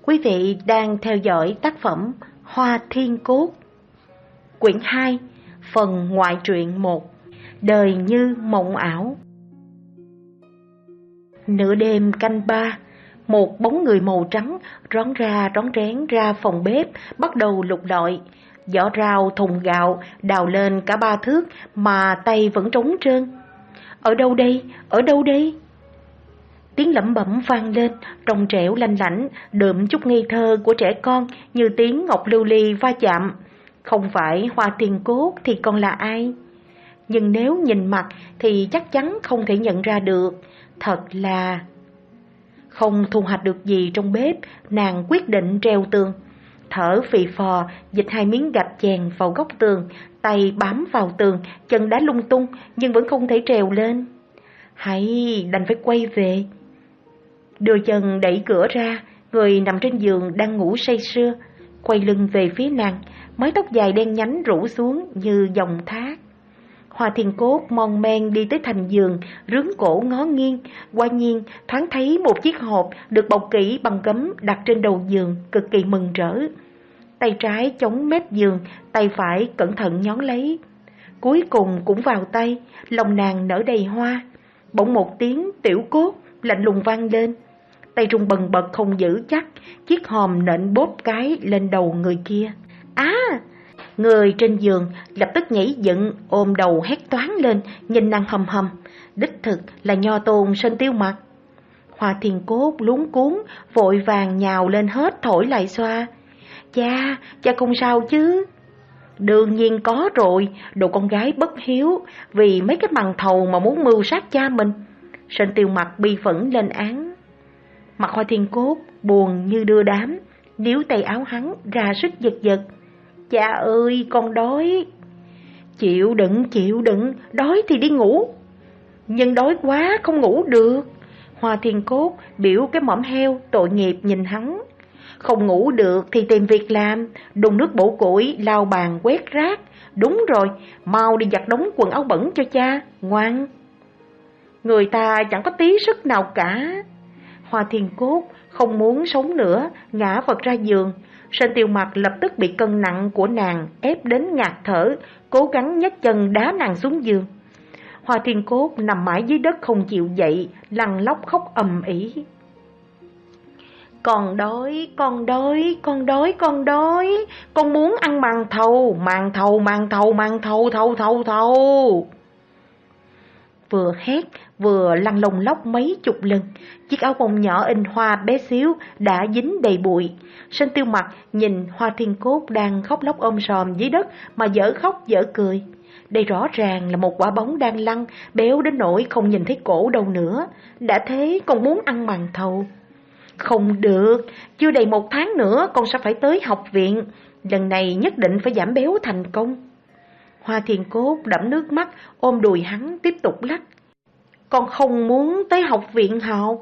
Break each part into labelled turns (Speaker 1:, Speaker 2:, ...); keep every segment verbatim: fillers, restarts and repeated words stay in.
Speaker 1: Quý vị đang theo dõi tác phẩm Hoa Thiên Cốt, quyển hai, phần ngoại truyện một, Đời như mộng ảo. Nửa đêm canh ba, một bóng người màu trắng rón ra rón rén ra phòng bếp, bắt đầu lục lọi. Giỏ rau thùng gạo đào lên cả ba thước mà tay vẫn trống trơn. Ở đâu đây? Ở đâu đây? Tiếng lẩm bẩm vang lên, trong trẻo lanh lảnh, đượm chút ngây thơ của trẻ con như tiếng ngọc lưu ly va chạm. Không phải Hoa Thiên Cốt thì còn là ai? Nhưng nếu nhìn mặt thì chắc chắn không thể nhận ra được. Thật là... Không thu hoạch được gì trong bếp, nàng quyết định treo tường. Thở phì phò, dịch hai miếng gạch chèn vào góc tường, tay bám vào tường, chân đá lung tung nhưng vẫn không thể trèo lên. Hay đành phải quay về. Đưa chân đẩy cửa ra, người nằm trên giường đang ngủ say sưa, quay lưng về phía nàng, mái tóc dài đen nhánh rủ xuống như dòng thác. Hoa Thiên Cốt mon men đi tới thành giường, rướn cổ ngó nghiêng, qua nhiên thoáng thấy một chiếc hộp được bọc kỹ bằng gấm đặt trên đầu giường, cực kỳ mừng rỡ. Tay trái chống mép giường, tay phải cẩn thận nhón lấy. Cuối cùng cũng vào tay, lòng nàng nở đầy hoa. Bỗng một tiếng tiểu cốt lạnh lùng vang lên. Tay rung bần bật không giữ chắc, chiếc hòm nện bóp cái lên đầu người kia. Á! À, người trên giường lập tức nhảy dựng, ôm đầu hét toáng lên, nhìn nàng hầm hầm. Đích thực là Nho Tôn Sơn Tiêu Mặc. Hoa Thiên Cốt luống cuống, vội vàng nhào lên hết thổi lại xoa. Cha, cha không sao chứ? Đương nhiên có rồi, đồ con gái bất hiếu, vì mấy cái mằn thầu mà muốn mưu sát cha mình. Sơn Tiêu Mặc bi phẫn lên án. Mặt Hoa Thiên Cốt buồn như đưa đám, níu tay áo hắn ra sức giật giật. Cha ơi, con đói. Chịu đựng, chịu đựng, đói thì đi ngủ. Nhưng đói quá không ngủ được. Hoa Thiên Cốt biểu cái mõm heo tội nghiệp nhìn hắn. Không ngủ được thì tìm việc làm, đun nước bổ củi, lau bàn quét rác. Đúng rồi, mau đi giặt đống quần áo bẩn cho cha, ngoan. Người ta chẳng có tí sức nào cả. Hoa Thiên Cốt không muốn sống nữa, ngã vật ra giường. Sơn Tiêu Mặc lập tức bị cân nặng của nàng ép đến ngạt thở, cố gắng nhấc chân đá nàng xuống giường. Hoa Thiên Cốt nằm mãi dưới đất không chịu dậy, lăn lóc khóc ầm ĩ. Con đói, con đói, con đói, con đói, con muốn ăn màn thầu, màn thầu, màn thầu, màn thầu, thầu, thầu, thầu. Vừa hét, vừa lăn lông lóc mấy chục lần, chiếc áo bông nhỏ in hoa bé xíu đã dính đầy bụi. Sơn Tiêu Mặc nhìn Hoa Thiên Cốt đang khóc lóc ôm sòm dưới đất mà dở khóc dở cười. Đây rõ ràng là một quả bóng đang lăn, béo đến nỗi không nhìn thấy cổ đâu nữa. Đã thế còn muốn ăn màn thầu. Không được, chưa đầy một tháng nữa con sẽ phải tới học viện. Lần này nhất định phải giảm béo thành công. Hoa Thiên Cốt đẫm nước mắt, ôm đùi hắn tiếp tục lắc. Con không muốn tới học viện học.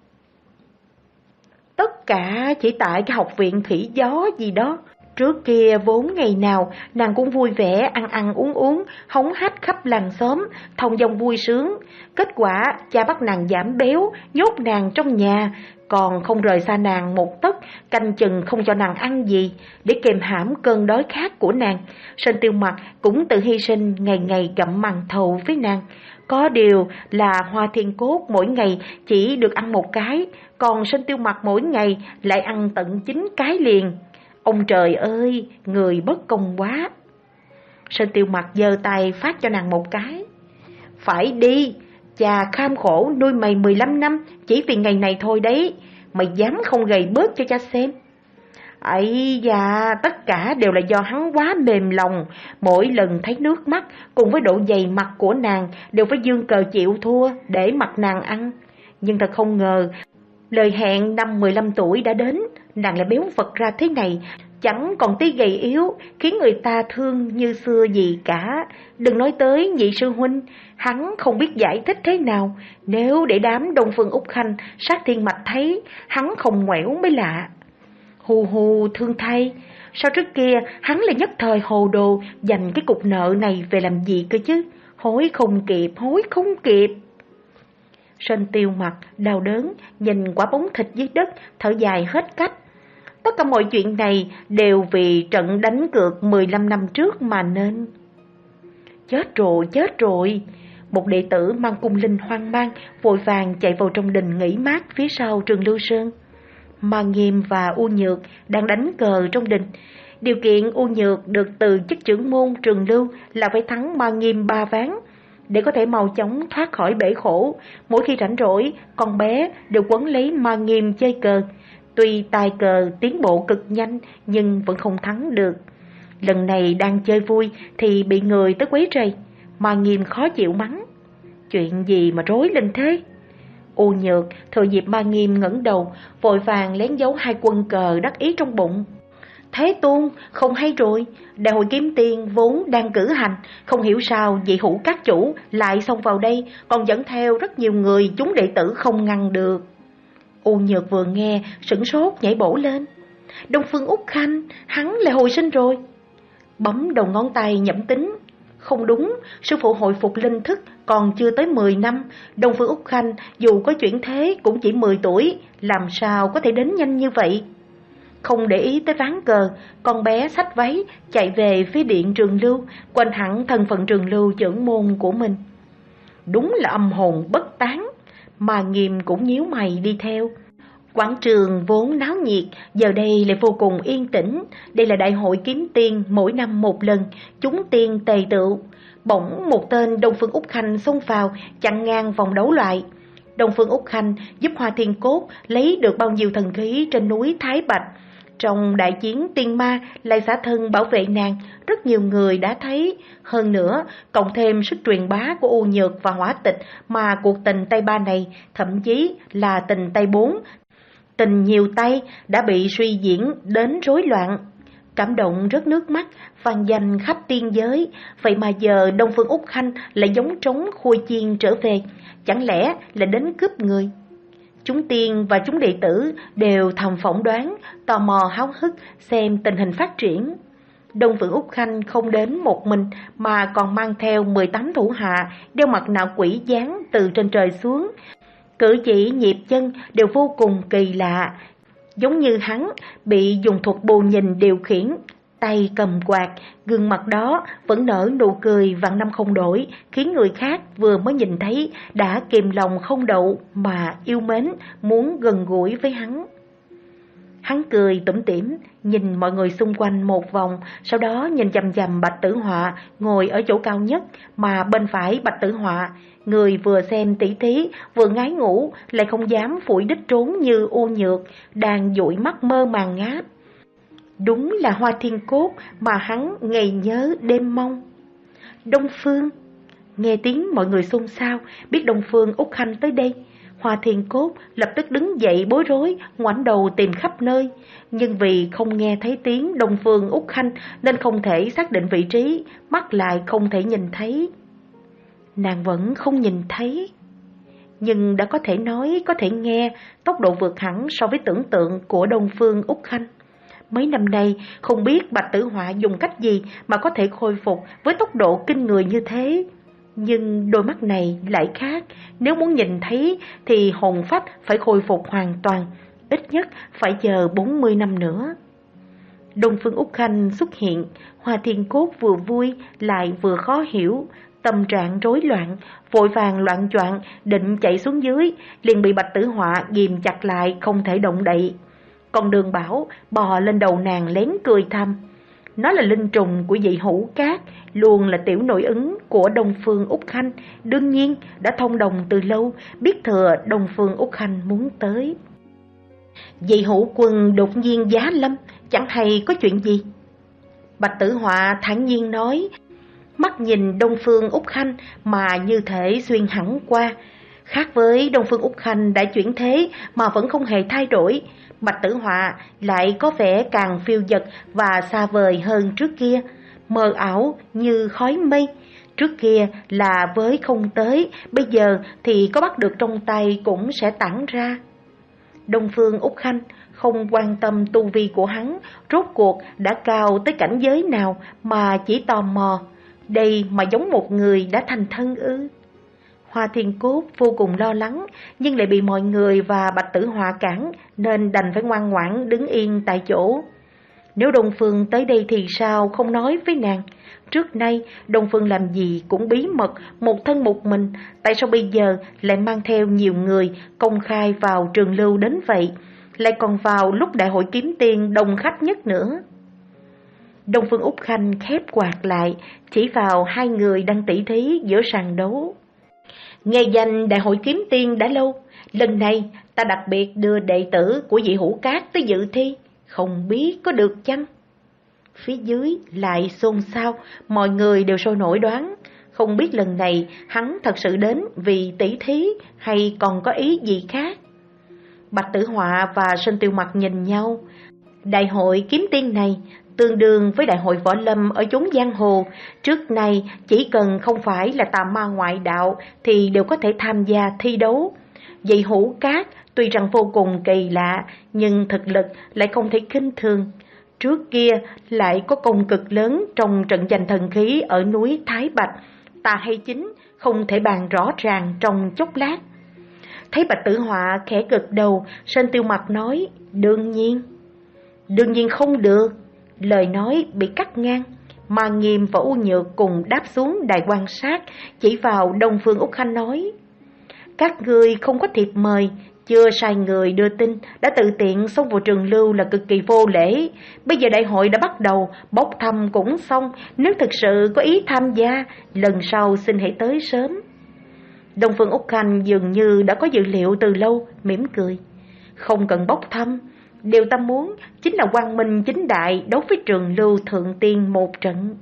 Speaker 1: Tất cả chỉ tại cái học viện thủy gió gì đó. Trước kia vốn ngày nào nàng cũng vui vẻ ăn ăn uống uống, hống hách khắp làng xóm, thông dong vui sướng. Kết quả cha bắt nàng giảm béo, nhốt nàng trong nhà, còn không rời xa nàng một tấc, canh chừng không cho nàng ăn gì, để kềm hãm cơn đói khát của nàng. Sơn Tiêu Mặc cũng tự hy sinh ngày ngày gặm màn thầu với nàng. Có điều là Hoa Thiên Cốt mỗi ngày chỉ được ăn một cái, còn Sơn Tiêu Mặc mỗi ngày lại ăn tận chín cái liền. Ông trời ơi, người bất công quá. Sơn Tiêu Mặc giơ tay phát cho nàng một cái. Phải đi, cha kham khổ nuôi mày mười lăm năm chỉ vì ngày này thôi đấy. Mày dám không gầy bớt cho cha xem. Ấy da, tất cả đều là do hắn quá mềm lòng. Mỗi lần thấy nước mắt cùng với độ dày mặt của nàng đều phải giương cờ chịu thua để mặc nàng ăn. Nhưng thật không ngờ, lời hẹn năm mười lăm tuổi đã đến, nàng lại béo vật ra thế này, chẳng còn tí gầy yếu, khiến người ta thương như xưa gì cả. Đừng nói tới nhị sư huynh, hắn không biết giải thích thế nào. Nếu để đám Đông Phương Úc Khanh sát thiên mạch thấy, hắn không ngoẻo mới lạ. Hù hù thương thay, sao trước kia hắn lại nhất thời hồ đồ dành cái cục nợ này về làm gì cơ chứ? Hối không kịp, hối không kịp. Sơn Tiêu Mặc đau đớn nhìn quả bóng thịt dưới đất, thở dài hết cách. Tất cả mọi chuyện này đều vì trận đánh cược mười lăm năm trước mà nên. Chết rồi, chết rồi. Một đệ tử mang cung linh hoang mang, vội vàng chạy vào trong đình nghỉ mát phía sau Trường Lưu Sơn. Ma Nghiêm và U Nhược đang đánh cờ trong đình. Điều kiện U Nhược được từ chức trưởng môn Trường Lưu là phải thắng Ma Nghiêm ba ván, để có thể mau chóng thoát khỏi bể khổ. Mỗi khi rảnh rỗi, con bé đều quấn lấy Ma Nghiêm chơi cờ. Tuy tài cờ tiến bộ cực nhanh nhưng vẫn không thắng được. Lần này đang chơi vui thì bị người tới quấy rầy. Ma Nghiêm khó chịu mắng: chuyện gì mà rối lên thế? U Nhược thừa dịp Ma Nghiêm ngẩng đầu, vội vàng lén giấu hai quân cờ đắc ý trong bụng. Thế Tôn, không hay rồi, đại hội kiếm tiền vốn đang cử hành, không hiểu sao vị hữu các chủ lại xông vào đây, còn dẫn theo rất nhiều người chúng đệ tử không ngăn được. U Nhược vừa nghe, sửng sốt nhảy bổ lên. Đông Phương Úc Khanh, hắn lại hồi sinh rồi. Bấm đầu ngón tay nhẩm tính. Không đúng, sư phụ hồi phục linh thức còn chưa tới mười năm, Đông Phương Úc Khanh dù có chuyển thế cũng chỉ mười tuổi, làm sao có thể đến nhanh như vậy? Không để ý tới ván cờ, con bé xách váy chạy về phía điện Trường Lưu, quên hẳn thân phận Trường Lưu trưởng môn của mình. Đúng là âm hồn bất tán. Ma Nghiêm cũng nhíu mày đi theo. Quảng trường vốn náo nhiệt, giờ đây lại vô cùng yên tĩnh. Đây là đại hội kiếm tiên mỗi năm một lần, chúng tiên tề tựu. Bỗng một tên Đông Phương Úc Khanh xông vào, chặn ngang vòng đấu loại. Đông Phương Úc Khanh giúp Hoa Thiên Cốt lấy được bao nhiêu thần khí trên núi Thái Bạch. Trong đại chiến tiên ma lại xả thân bảo vệ nàng, rất nhiều người đã thấy. Hơn nữa, cộng thêm sức truyền bá của U Nhược và Hỏa Tịch, mà cuộc tình tay ba này thậm chí là tình tay bốn, tình nhiều tay đã bị suy diễn đến rối loạn. Cảm động rớt nước mắt, vang danh khắp tiên giới. Vậy mà giờ Đông Phương Úc Khanh lại giống trống khui chiên trở về, chẳng lẽ là đến cướp người? Chúng tiên và chúng đệ tử đều thầm phỏng đoán, tò mò háo hức xem tình hình phát triển. Đông Phương Úc Khanh không đến một mình mà còn mang theo mười tám thủ hạ, đeo mặt nạ quỷ dáng từ trên trời xuống. Cử chỉ nhịp chân đều vô cùng kỳ lạ, giống như hắn bị dùng thuật bù nhìn điều khiển. Tay cầm quạt, gương mặt đó vẫn nở nụ cười vạn năm không đổi, khiến người khác vừa mới nhìn thấy đã kìm lòng không đậu mà yêu mến, muốn gần gũi với hắn. Hắn cười tủm tỉm, nhìn mọi người xung quanh một vòng, sau đó nhìn chằm chằm Bạch Tử Họa ngồi ở chỗ cao nhất, mà bên phải Bạch Tử Họa, người vừa xem tỉ thí vừa ngái ngủ, lại không dám phủi đích trốn như U Nhược, đang dụi mắt mơ màng ngáp. Đúng là Hoa Thiên Cốt mà hắn ngày nhớ đêm mong. Đông Phương. Nghe tiếng mọi người xôn xao, biết Đông Phương Úc Khanh tới đây, Hoa Thiên Cốt lập tức đứng dậy bối rối, ngoảnh đầu tìm khắp nơi. Nhưng vì không nghe thấy tiếng Đông Phương Úc Khanh nên không thể xác định vị trí, mắt lại không thể nhìn thấy. Nàng vẫn không nhìn thấy, nhưng đã có thể nói, có thể nghe, tốc độ vượt hẳn so với tưởng tượng của Đông Phương Úc Khanh. Mấy năm nay không biết Bạch Tử Họa dùng cách gì mà có thể khôi phục với tốc độ kinh người như thế. Nhưng đôi mắt này lại khác, nếu muốn nhìn thấy thì hồn phách phải khôi phục hoàn toàn, ít nhất phải chờ bốn mươi năm nữa. Đông Phương Úc Khanh xuất hiện, Hoa Thiên Cốt vừa vui lại vừa khó hiểu, tâm trạng rối loạn, vội vàng loạn choạng định chạy xuống dưới, liền bị Bạch Tử Họa ghìm chặt lại không thể động đậy. Còn Đường Bảo bò lên đầu nàng lén cười thầm. Nó là linh trùng của vị hữu cát, luôn là tiểu nội ứng của Đông Phương Úc Khanh, đương nhiên đã thông đồng từ lâu, biết thừa Đông Phương Úc Khanh muốn tới. Vị hữu quân đột nhiên giá lâm, chẳng hay có chuyện gì? Bạch Tử Họa thản nhiên nói, mắt nhìn Đông Phương Úc Khanh mà như thể xuyên hẳn qua. Khác với Đông Phương Úc Khanh đã chuyển thế mà vẫn không hề thay đổi, Bạch Tử Họa lại có vẻ càng phiêu dật và xa vời hơn trước kia, mờ ảo như khói mây. Trước kia là với không tới, bây giờ thì có bắt được trong tay cũng sẽ tản ra. Đông Phương Úc Khanh không quan tâm tu vi của hắn rốt cuộc đã cao tới cảnh giới nào, mà chỉ tò mò, đây mà giống một người đã thành thân ư? Hoa Thiên Cốt vô cùng lo lắng, nhưng lại bị mọi người và Bạch Tử Họa cản, nên đành phải ngoan ngoãn đứng yên tại chỗ. Nếu Đông Phương tới đây thì sao không nói với nàng? Trước nay Đông Phương làm gì cũng bí mật, một thân một mình, tại sao bây giờ lại mang theo nhiều người công khai vào Trường Lưu đến vậy, lại còn vào lúc đại hội kiếm tiền đông khách nhất nữa? Đông Phương Úc Khanh khép quạt lại, chỉ vào hai người đang tỉ thí giữa sàn đấu. Nghe danh đại hội kiếm tiên đã lâu, lần này ta đặc biệt đưa đệ tử của Dị Hữu Cát tới dự thi, không biết có được chăng? Phía dưới lại xôn xao, mọi người đều sôi nổi đoán, không biết lần này hắn thật sự đến vì tỷ thí hay còn có ý gì khác. Bạch Tử Họa và Sơn Tiêu Mặc nhìn nhau. Đại hội kiếm tiên này tương đương với đại hội võ lâm ở chốn giang hồ, trước nay chỉ cần không phải là tà ma ngoại đạo thì đều có thể tham gia thi đấu. Dị Hữu Cát tuy rằng vô cùng kỳ lạ, nhưng thực lực lại không thể khinh thường. Trước kia lại có công cực lớn trong trận giành thần khí ở núi Thái Bạch, tà hay chính không thể bàn rõ ràng trong chốc lát. Thấy Bạch Tử Họa khẽ gật đầu, Sơn Tiêu Mặc nói, đương nhiên. Đương nhiên không được. Lời nói bị cắt ngang. Ma Nghiêm và U Nhược cùng đáp xuống đài quan sát, chỉ vào Đông Phương Úc Khanh nói, các người không có thiệp mời, chưa sai người đưa tin, đã tự tiện xông vào Trường Lưu là cực kỳ vô lễ. Bây giờ đại hội đã bắt đầu, bốc thăm cũng xong, nếu thực sự có ý tham gia, lần sau xin hãy tới sớm. Đông Phương Úc Khanh dường như đã có dự liệu từ lâu, mỉm cười. Không cần bốc thăm, điều ta muốn chính là quang minh chính đại đấu với Trường Lưu Thượng Tiên một trận.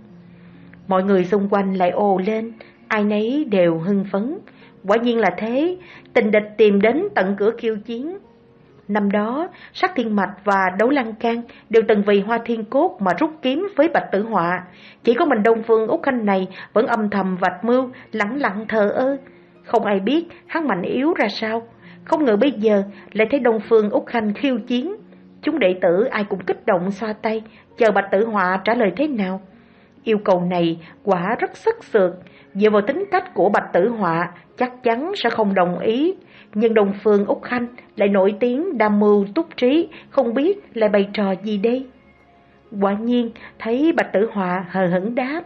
Speaker 1: Mọi người xung quanh lại ồ lên, ai nấy đều hưng phấn. Quả nhiên là thế, tình địch tìm đến tận cửa khiêu chiến. Năm đó, Sắc Thiên Mạch và Đấu Lăng Can đều từng vì Hoa Thiên Cốt mà rút kiếm với Bạch Tử Họa. Chỉ có mình Đông Phương Úc Khanh này vẫn âm thầm vạch mưu, lẳng lặng thờ ơ. Không ai biết hắn mạnh yếu ra sao. Không ngờ bây giờ lại thấy Đông Phương Úc Khanh khiêu chiến. Chúng đệ tử ai cũng kích động xoa tay, chờ Bạch Tử Họa trả lời thế nào. Yêu cầu này quả rất sức sượt, dựa vào tính cách của Bạch Tử Họa chắc chắn sẽ không đồng ý. Nhưng Đông Phương Úc Khanh lại nổi tiếng đam mưu túc trí, không biết lại bày trò gì đây. Quả nhiên thấy Bạch Tử Họa hờ hững đáp,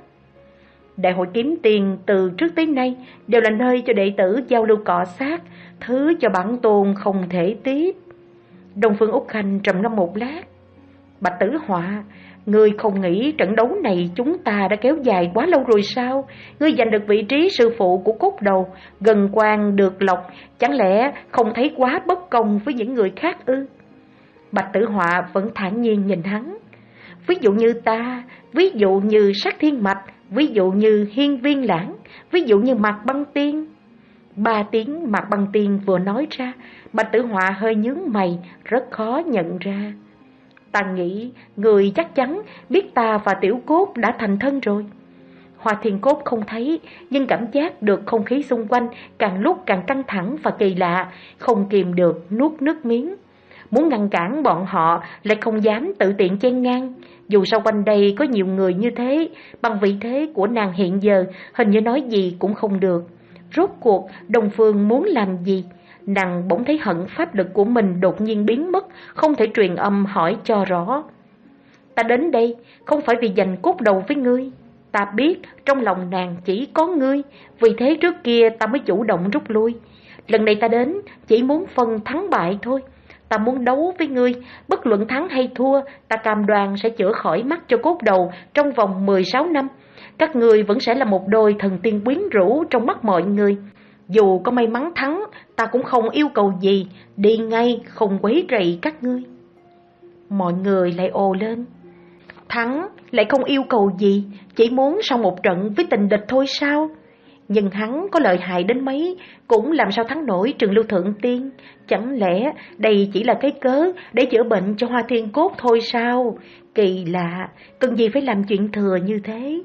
Speaker 1: đại hội kiếm tiền từ trước tới nay đều là nơi cho đệ tử giao lưu cọ sát, thứ cho bản tôn không thể tiếp. Đông Phương Úc Khanh trầm ngâm một lát. Bạch Tử Họa, ngươi không nghĩ trận đấu này chúng ta đã kéo dài quá lâu rồi sao? Ngươi giành được vị trí sư phụ của cốt đầu, gần quan được lộc, chẳng lẽ không thấy quá bất công với những người khác ư? Bạch Tử Họa vẫn thản nhiên nhìn hắn. Ví dụ như ta, ví dụ như Sắc Thiên Mạch, ví dụ như Hiên Viên Lãng, ví dụ như Mạc Băng Tiên. Ba tiếng Mạc Băng Tiên vừa nói ra, Bạch Tử Họa hơi nhướng mày, rất khó nhận ra. Ta nghĩ người chắc chắn biết ta và Tiểu Cốt đã thành thân rồi. Hoa Thiên Cốt không thấy, nhưng cảm giác được không khí xung quanh càng lúc càng căng thẳng và kỳ lạ, không kìm được nuốt nước miếng. Muốn ngăn cản bọn họ lại không dám tự tiện chen ngang. Dù sao quanh đây có nhiều người như thế, bằng vị thế của nàng hiện giờ hình như nói gì cũng không được. Rốt cuộc Đông Phương muốn làm gì? Nàng bỗng thấy hận pháp lực của mình đột nhiên biến mất, không thể truyền âm hỏi cho rõ. Ta đến đây không phải vì giành cốt đầu với ngươi. Ta biết trong lòng nàng chỉ có ngươi, vì thế trước kia ta mới chủ động rút lui. Lần này ta đến chỉ muốn phân thắng bại thôi. Ta muốn đấu với ngươi, bất luận thắng hay thua, ta cam đoan sẽ chữa khỏi mắt cho cốt đầu trong vòng mười sáu năm. Các ngươi vẫn sẽ là một đôi thần tiên quyến rũ trong mắt mọi người. Dù có may mắn thắng, ta cũng không yêu cầu gì, đi ngay không quấy rầy các ngươi. Mọi người lại ồ lên. Thắng lại không yêu cầu gì, chỉ muốn sau một trận với tình địch thôi sao? Nhưng hắn có lợi hại đến mấy cũng làm sao thắng nổi Trường Lưu Thượng Tiên. Chẳng lẽ đây chỉ là cái cớ để chữa bệnh cho Hoa Thiên Cốt thôi sao? Kỳ lạ, cần gì phải làm chuyện thừa như thế?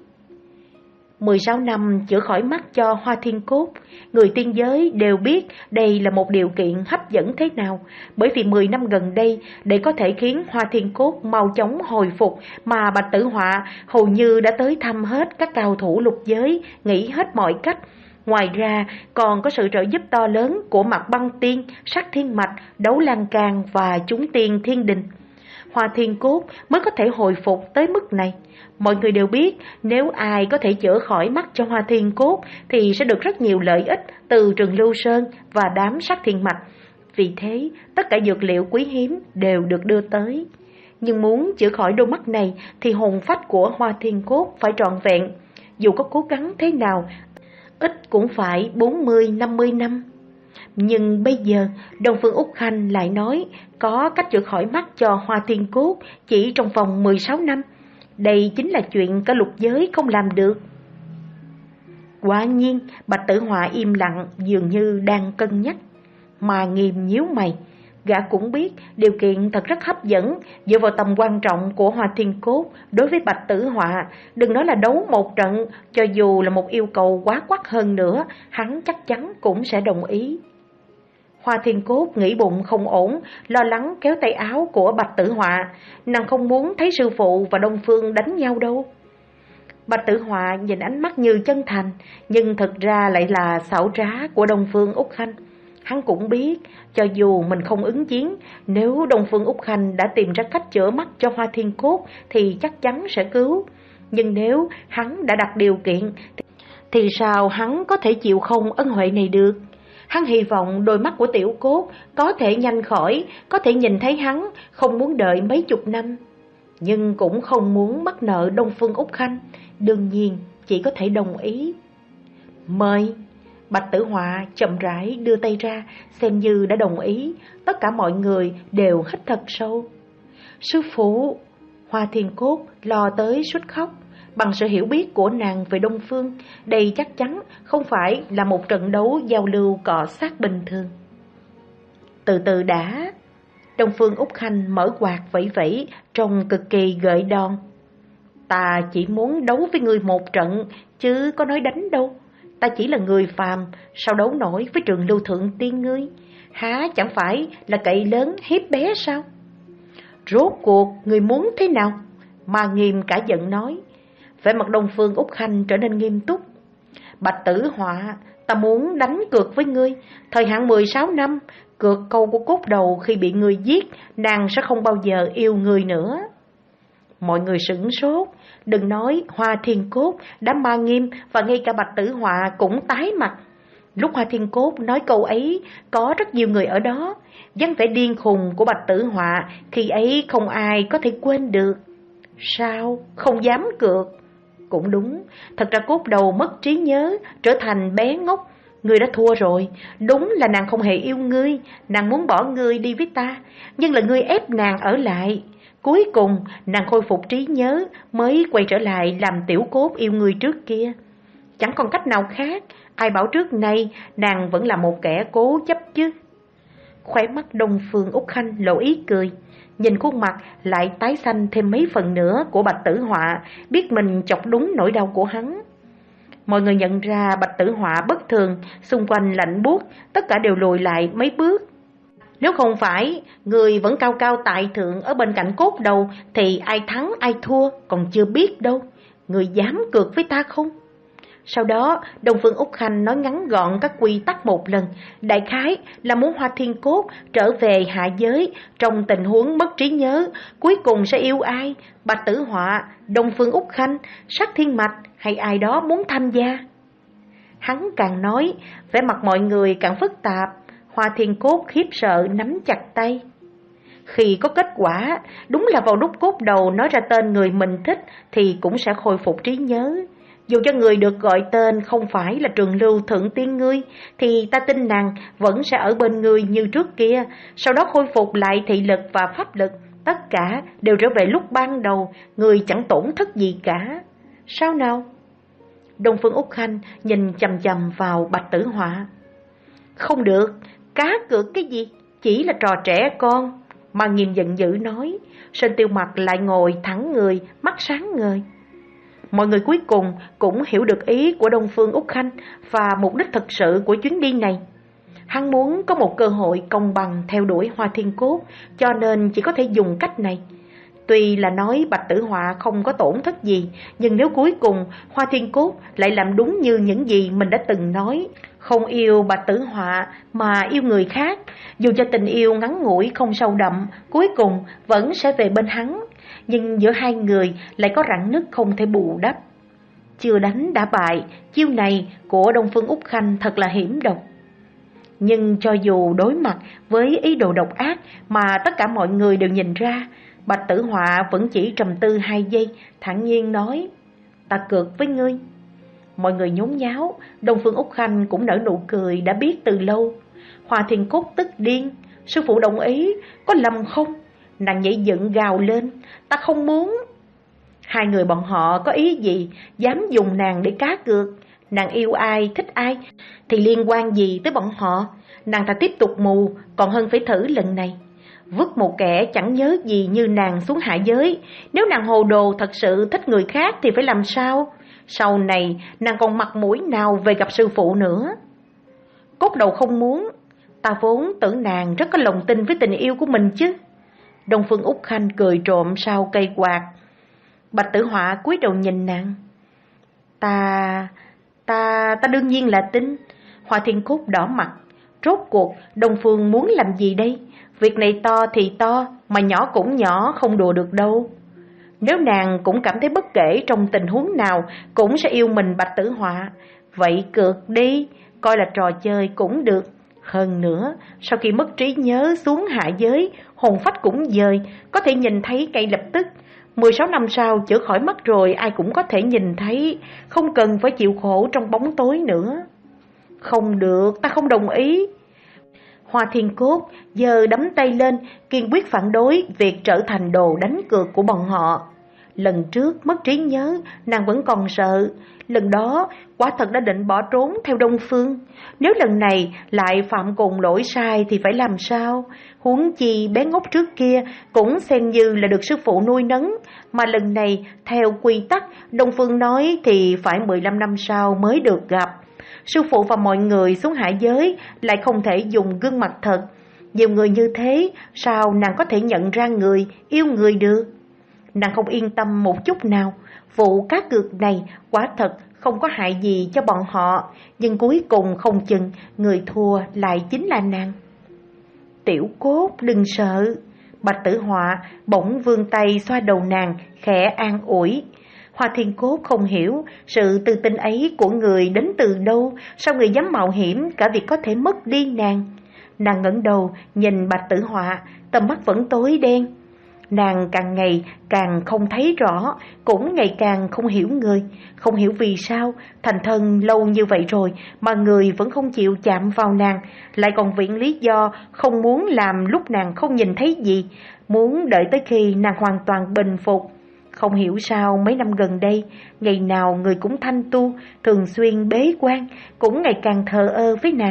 Speaker 1: mười sáu năm chữa khỏi mắt cho Hoa Thiên Cốt, người tiên giới đều biết đây là một điều kiện hấp dẫn thế nào, bởi vì mười năm gần đây, để có thể khiến Hoa Thiên Cốt mau chóng hồi phục mà Bạch Tử Họa hầu như đã tới thăm hết các cao thủ lục giới, nghĩ hết mọi cách. Ngoài ra còn có sự trợ giúp to lớn của Mặt Băng Tiên, Sắc Thiên Mạch, Đấu Lan Can và chúng tiên thiên đình. Hoa Thiên Cốt mới có thể hồi phục tới mức này. Mọi người đều biết nếu ai có thể chữa khỏi mắt cho Hoa Thiên Cốt thì sẽ được rất nhiều lợi ích từ Trường Lưu Sơn và đám Sắc Thiên Mạch. Vì thế tất cả dược liệu quý hiếm đều được đưa tới. Nhưng muốn chữa khỏi đôi mắt này thì hồn phách của Hoa Thiên Cốt phải trọn vẹn. Dù có cố gắng thế nào, ít cũng phải bốn mươi năm mươi năm. Nhưng bây giờ Đông Phương Úc Khanh lại nói có cách chữa khỏi mắt cho Hoa Thiên Cốt chỉ trong vòng mười sáu năm. Đây chính là chuyện cả lục giới không làm được. Quả nhiên Bạch Tử Họa im lặng, dường như đang cân nhắc. Mà Nghiêm nhíu mày. Gã cũng biết điều kiện thật rất hấp dẫn. Dựa vào tầm quan trọng của Hoa Thiên Cốt đối với Bạch Tử Họa, đừng nói là đấu một trận, cho dù là một yêu cầu quá quắt hơn nữa, hắn chắc chắn cũng sẽ đồng ý. Hoa Thiên Cốt nghĩ bụng không ổn, lo lắng kéo tay áo của Bạch Tử Họa. Nàng không muốn thấy sư phụ và Đông Phương đánh nhau đâu. Bạch Tử Họa nhìn ánh mắt như chân thành, nhưng thực ra lại là xảo trá của Đông Phương Úc Khanh. Hắn cũng biết, cho dù mình không ứng chiến, nếu Đông Phương Úc Khanh đã tìm ra cách chữa mắt cho Hoa Thiên Cốt thì chắc chắn sẽ cứu. Nhưng nếu hắn đã đặt điều kiện, thì sao hắn có thể chịu không ân huệ này được? Hắn hy vọng đôi mắt của Tiểu Cốt có thể nhanh khỏi, có thể nhìn thấy hắn, không muốn đợi mấy chục năm. Nhưng cũng không muốn mắc nợ Đông Phương Úc Khanh, đương nhiên chỉ có thể đồng ý. Mời. Bạch Tử Họa chậm rãi đưa tay ra, xem như đã đồng ý. Tất cả mọi người đều hít thật sâu. Sư phụ. Hoa Thiên Cốt lo tới suýt khóc. Bằng sự hiểu biết của nàng về Đông Phương, đây chắc chắn không phải là một trận đấu giao lưu cọ sát bình thường. Từ từ đã. Đông Phương Úc Khanh mở quạt vẫy vẫy, trông cực kỳ gợi đòn. Ta chỉ muốn đấu với ngươi một trận, chứ có nói đánh đâu. Ta chỉ là người phàm, sao đấu nổi với Trường Lưu Thượng Tiên ngươi? Há chẳng phải là cậy lớn hiếp bé sao? Rốt cuộc ngươi muốn thế nào? Ma Nghiêm cả giận nói. Vẻ mặt Đông Phương Úc Khanh trở nên nghiêm túc. Bạch Tử Họa, ta muốn đánh cược với ngươi. Thời hạn mười sáu năm, cược câu của Cốt Đầu khi bị ngươi giết, nàng sẽ không bao giờ yêu ngươi nữa. Mọi người sửng sốt. Đừng nói Hoa Thiên Cốt, đám Ma Nghiêm và ngay cả Bạch Tử Họa cũng tái mặt. Lúc Hoa Thiên Cốt nói câu ấy, có rất nhiều người ở đó. Dáng vẻ điên khùng của Bạch Tử Họa khi ấy không ai có thể quên được. Sao? Không dám cược? Cũng đúng, thật ra Cốt Đầu mất trí nhớ, trở thành bé ngốc. Ngươi đã thua rồi, đúng là nàng không hề yêu ngươi, nàng muốn bỏ ngươi đi với ta, nhưng là ngươi ép nàng ở lại. Cuối cùng, nàng khôi phục trí nhớ mới quay trở lại làm Tiểu Cốt yêu ngươi trước kia. Chẳng còn cách nào khác, ai bảo trước nay nàng vẫn là một kẻ cố chấp chứ. Khóe mắt Đông Phương Úc Khanh lộ ý cười, nhìn khuôn mặt lại tái xanh thêm mấy phần nữa của Bạch Tử Họa, biết mình chọc đúng nỗi đau của hắn. Mọi người nhận ra Bạch Tử Họa bất thường, xung quanh lạnh buốt, tất cả đều lùi lại mấy bước. Nếu không phải người vẫn cao cao tại thượng ở bên cạnh Cốt Đầu thì ai thắng ai thua còn chưa biết đâu. Người dám cược với ta không? Sau đó Đông Phương Úc Khanh nói ngắn gọn các quy tắc một lần. Đại khái là muốn Hoa Thiên Cốt trở về hạ giới trong tình huống mất trí nhớ, cuối cùng sẽ yêu ai? Bạch Tử Họa, Đông Phương Úc Khanh, Sắc Thiên Mạch hay ai đó muốn tham gia? Hắn càng nói, vẻ mặt mọi người càng phức tạp. Hoa Thiên Cốt khiếp sợ nắm chặt tay. Khi có kết quả, đúng là vào lúc Cốt Đầu nói ra tên người mình thích thì cũng sẽ khôi phục trí nhớ. Dù cho người được gọi tên không phải là Trường Lưu Thượng Tiên ngươi, thì ta tin nàng vẫn sẽ ở bên ngươi như trước kia, sau đó khôi phục lại thị lực và pháp lực. Tất cả đều trở về lúc ban đầu, người chẳng tổn thất gì cả. Sao nào? Đông Phương Úc Khanh nhìn chằm chằm vào Bạch Tử Họa. Không được, cá cược cái gì? Chỉ là trò trẻ con. Mà Nghiêm giận dữ nói. Sơn Tiêu Mặc lại ngồi thẳng người, mắt sáng ngời. Mọi người cuối cùng cũng hiểu được ý của Đông Phương Úc Khanh và mục đích thực sự của chuyến đi này. Hắn muốn có một cơ hội công bằng theo đuổi Hoa Thiên Cốt, cho nên chỉ có thể dùng cách này. Tuy là nói Bạch Tử Họa không có tổn thất gì, nhưng nếu cuối cùng Hoa Thiên Cốt lại làm đúng như những gì mình đã từng nói, không yêu Bạch Tử Họa mà yêu người khác, dù cho tình yêu ngắn ngủi không sâu đậm, cuối cùng vẫn sẽ về bên hắn. Nhưng giữa hai người lại có rạn nứt không thể bù đắp. Chưa đánh đã bại, chiêu này của Đông Phương Úc Khanh thật là hiểm độc. Nhưng cho dù đối mặt với ý đồ độc ác mà tất cả mọi người đều nhìn ra, Bạch Tử Họa vẫn chỉ trầm tư hai giây, thản nhiên nói: "Ta cược với ngươi." Mọi người nhốn nháo, Đông Phương Úc Khanh cũng nở nụ cười đã biết từ lâu. Hoa Thiên Cốt tức điên: "Sư phụ đồng ý, có lầm không?" Nàng nhảy dựng gào lên: "Ta không muốn." Hai người bọn họ có ý gì dám dùng nàng để cá cược? Nàng yêu ai, thích ai thì liên quan gì tới bọn họ? Nàng ta tiếp tục mù còn hơn phải thử lần này. Vứt một kẻ chẳng nhớ gì như nàng xuống hạ giới, nếu nàng hồ đồ thật sự thích người khác thì phải làm sao? Sau này nàng còn mặt mũi nào về gặp sư phụ nữa? Cốt đầu không muốn. Ta vốn tưởng nàng rất có lòng tin với tình yêu của mình chứ. Đông Phương Úc Khanh cười trộm sau cây quạt. Bạch Tử Họa cúi đầu nhìn nàng. Ta... ta... ta đương nhiên là tin. Hoa Thiên Cốt đỏ mặt. Rốt cuộc Đông Phương muốn làm gì đây? Việc này to thì to, mà nhỏ cũng nhỏ, không đùa được đâu. Nếu nàng cũng cảm thấy bất kể trong tình huống nào cũng sẽ yêu mình Bạch Tử Họa, vậy cược đi, coi là trò chơi cũng được. Hơn nữa, sau khi mất trí nhớ xuống hạ giới, hồn phách cũng dời, có thể nhìn thấy ngay lập tức. mười sáu năm sau chữa khỏi mất rồi, ai cũng có thể nhìn thấy, không cần phải chịu khổ trong bóng tối nữa. Không được, ta không đồng ý. Hoa Thiên Cốt giờ đấm tay lên, kiên quyết phản đối việc trở thành đồ đánh cược của bọn họ. Lần trước mất trí nhớ, nàng vẫn còn sợ. Lần đó quả thật đã định bỏ trốn theo Đông Phương. Nếu lần này lại phạm cùng lỗi sai thì phải làm sao? Huống chi bé ngốc trước kia cũng xem như là được sư phụ nuôi nấng. Mà lần này theo quy tắc Đông Phương nói thì phải mười lăm năm sau mới được gặp. Sư phụ và mọi người xuống hạ giới lại không thể dùng gương mặt thật. Nhiều người như thế, sao nàng có thể nhận ra người, yêu người được? Nàng không yên tâm một chút nào. Vụ cá cược này quả thật không có hại gì cho bọn họ, nhưng cuối cùng không chừng người thua lại chính là nàng. Tiểu Cốt đừng sợ. Bạch Tử Họa bỗng vươn tay xoa đầu nàng, khẽ an ủi. Hoa Thiên Cốt không hiểu sự tự tin ấy của người đến từ đâu, sao người dám mạo hiểm cả việc có thể mất đi nàng. Nàng ngẩng đầu nhìn Bạch Tử Họa, tầm mắt vẫn tối đen. Nàng càng ngày càng không thấy rõ, cũng ngày càng không hiểu người, không hiểu vì sao thành thân lâu như vậy rồi mà người vẫn không chịu chạm vào nàng, lại còn viện lý do không muốn làm lúc nàng không nhìn thấy gì, muốn đợi tới khi nàng hoàn toàn bình phục. Không hiểu sao mấy năm gần đây, ngày nào người cũng thanh tu, thường xuyên bế quan, cũng ngày càng thờ ơ với nàng.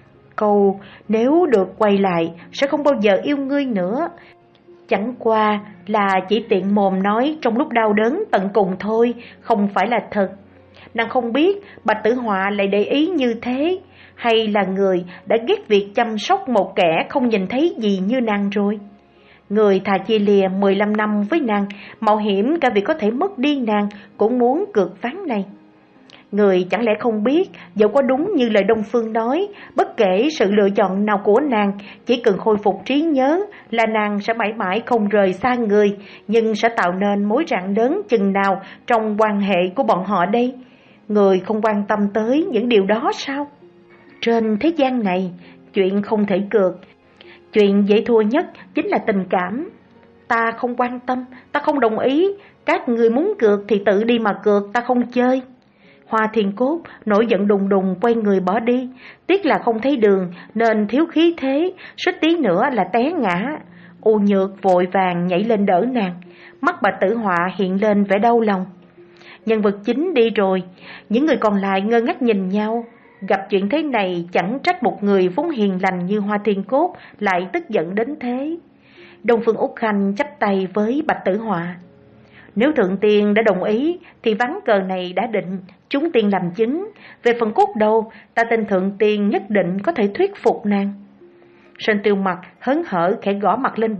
Speaker 1: Câu nếu được quay lại sẽ không bao giờ yêu ngươi nữa, chẳng qua là chỉ tiện mồm nói trong lúc đau đớn tận cùng thôi, không phải là thật. Nàng không biết Bạch Tử Họa lại để ý như thế, hay là người đã ghét việc chăm sóc một kẻ không nhìn thấy gì như nàng rồi. Người thà chia lìa mười lăm năm với nàng, mạo hiểm cả việc có thể mất đi nàng, cũng muốn cược ván này. Người chẳng lẽ không biết, dẫu có đúng như lời Đông Phương nói, bất kể sự lựa chọn nào của nàng, chỉ cần khôi phục trí nhớ là nàng sẽ mãi mãi không rời xa người, nhưng sẽ tạo nên mối rạn lớn chừng nào trong quan hệ của bọn họ đây? Người không quan tâm tới những điều đó sao? Trên thế gian này, chuyện không thể cược, chuyện dễ thua nhất chính là tình cảm. Ta không quan tâm, ta không đồng ý, các người muốn cược thì tự đi mà cược, ta không chơi. Hoa Thiên Cốt nổi giận đùng đùng quay người bỏ đi, tiếc là không thấy đường nên thiếu khí thế, suýt tí nữa là té ngã. U Nhược vội vàng nhảy lên đỡ nàng, mắt Bạch Tử Họa hiện lên vẻ đau lòng. Nhân vật chính đi rồi, những người còn lại ngơ ngác nhìn nhau. Gặp chuyện thế này chẳng trách một người vốn hiền lành như Hoa Thiên Cốt lại tức giận đến thế. Đông Phương Úc Khanh chắp tay với Bạch Tử Họa. Nếu Thượng Tiên đã đồng ý thì ván cờ này đã định, chúng tiên làm chứng. Về phần Cốt đầu, ta tin Thượng Tiên nhất định có thể thuyết phục nàng. Sơn Tiêu Mặc hớn hở khẽ gõ mặt lên bàn.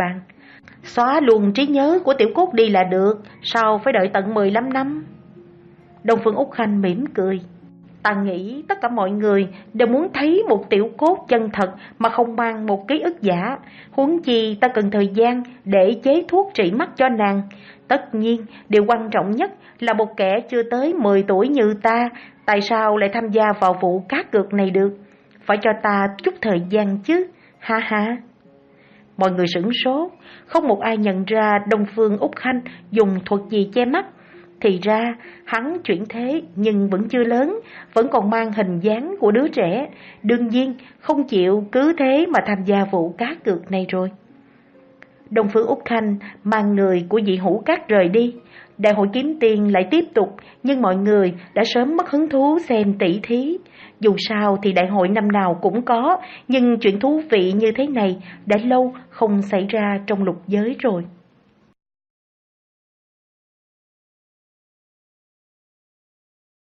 Speaker 1: Xóa luôn trí nhớ của Tiểu Cốt đi là được, sao phải đợi tận mười lăm năm? Đông Phương Úc Khanh mỉm cười. Ta nghĩ tất cả mọi người đều muốn thấy một Tiểu Cốt chân thật mà không mang một ký ức giả. Huống chi ta cần thời gian để chế thuốc trị mắt cho nàng. Tất nhiên, điều quan trọng nhất là một kẻ chưa tới mười tuổi như ta, tại sao lại tham gia vào vụ cá cược này được? Phải cho ta chút thời gian chứ, ha ha. Mọi người sửng sốt, không một ai nhận ra Đông Phương Úc Khanh dùng thuật gì che mắt. Thì ra, hắn chuyển thế nhưng vẫn chưa lớn, vẫn còn mang hình dáng của đứa trẻ, đương nhiên không chịu cứ thế mà tham gia vụ cá cược này rồi. Đông Phương Úc Khanh mang người của Dị Hữu Các rời đi. Đại hội kiếm tiền lại tiếp tục, nhưng mọi người đã sớm mất hứng thú xem tỷ thí. Dù sao thì đại hội năm nào cũng có, nhưng chuyện thú vị như thế này đã lâu không xảy ra trong lục giới rồi.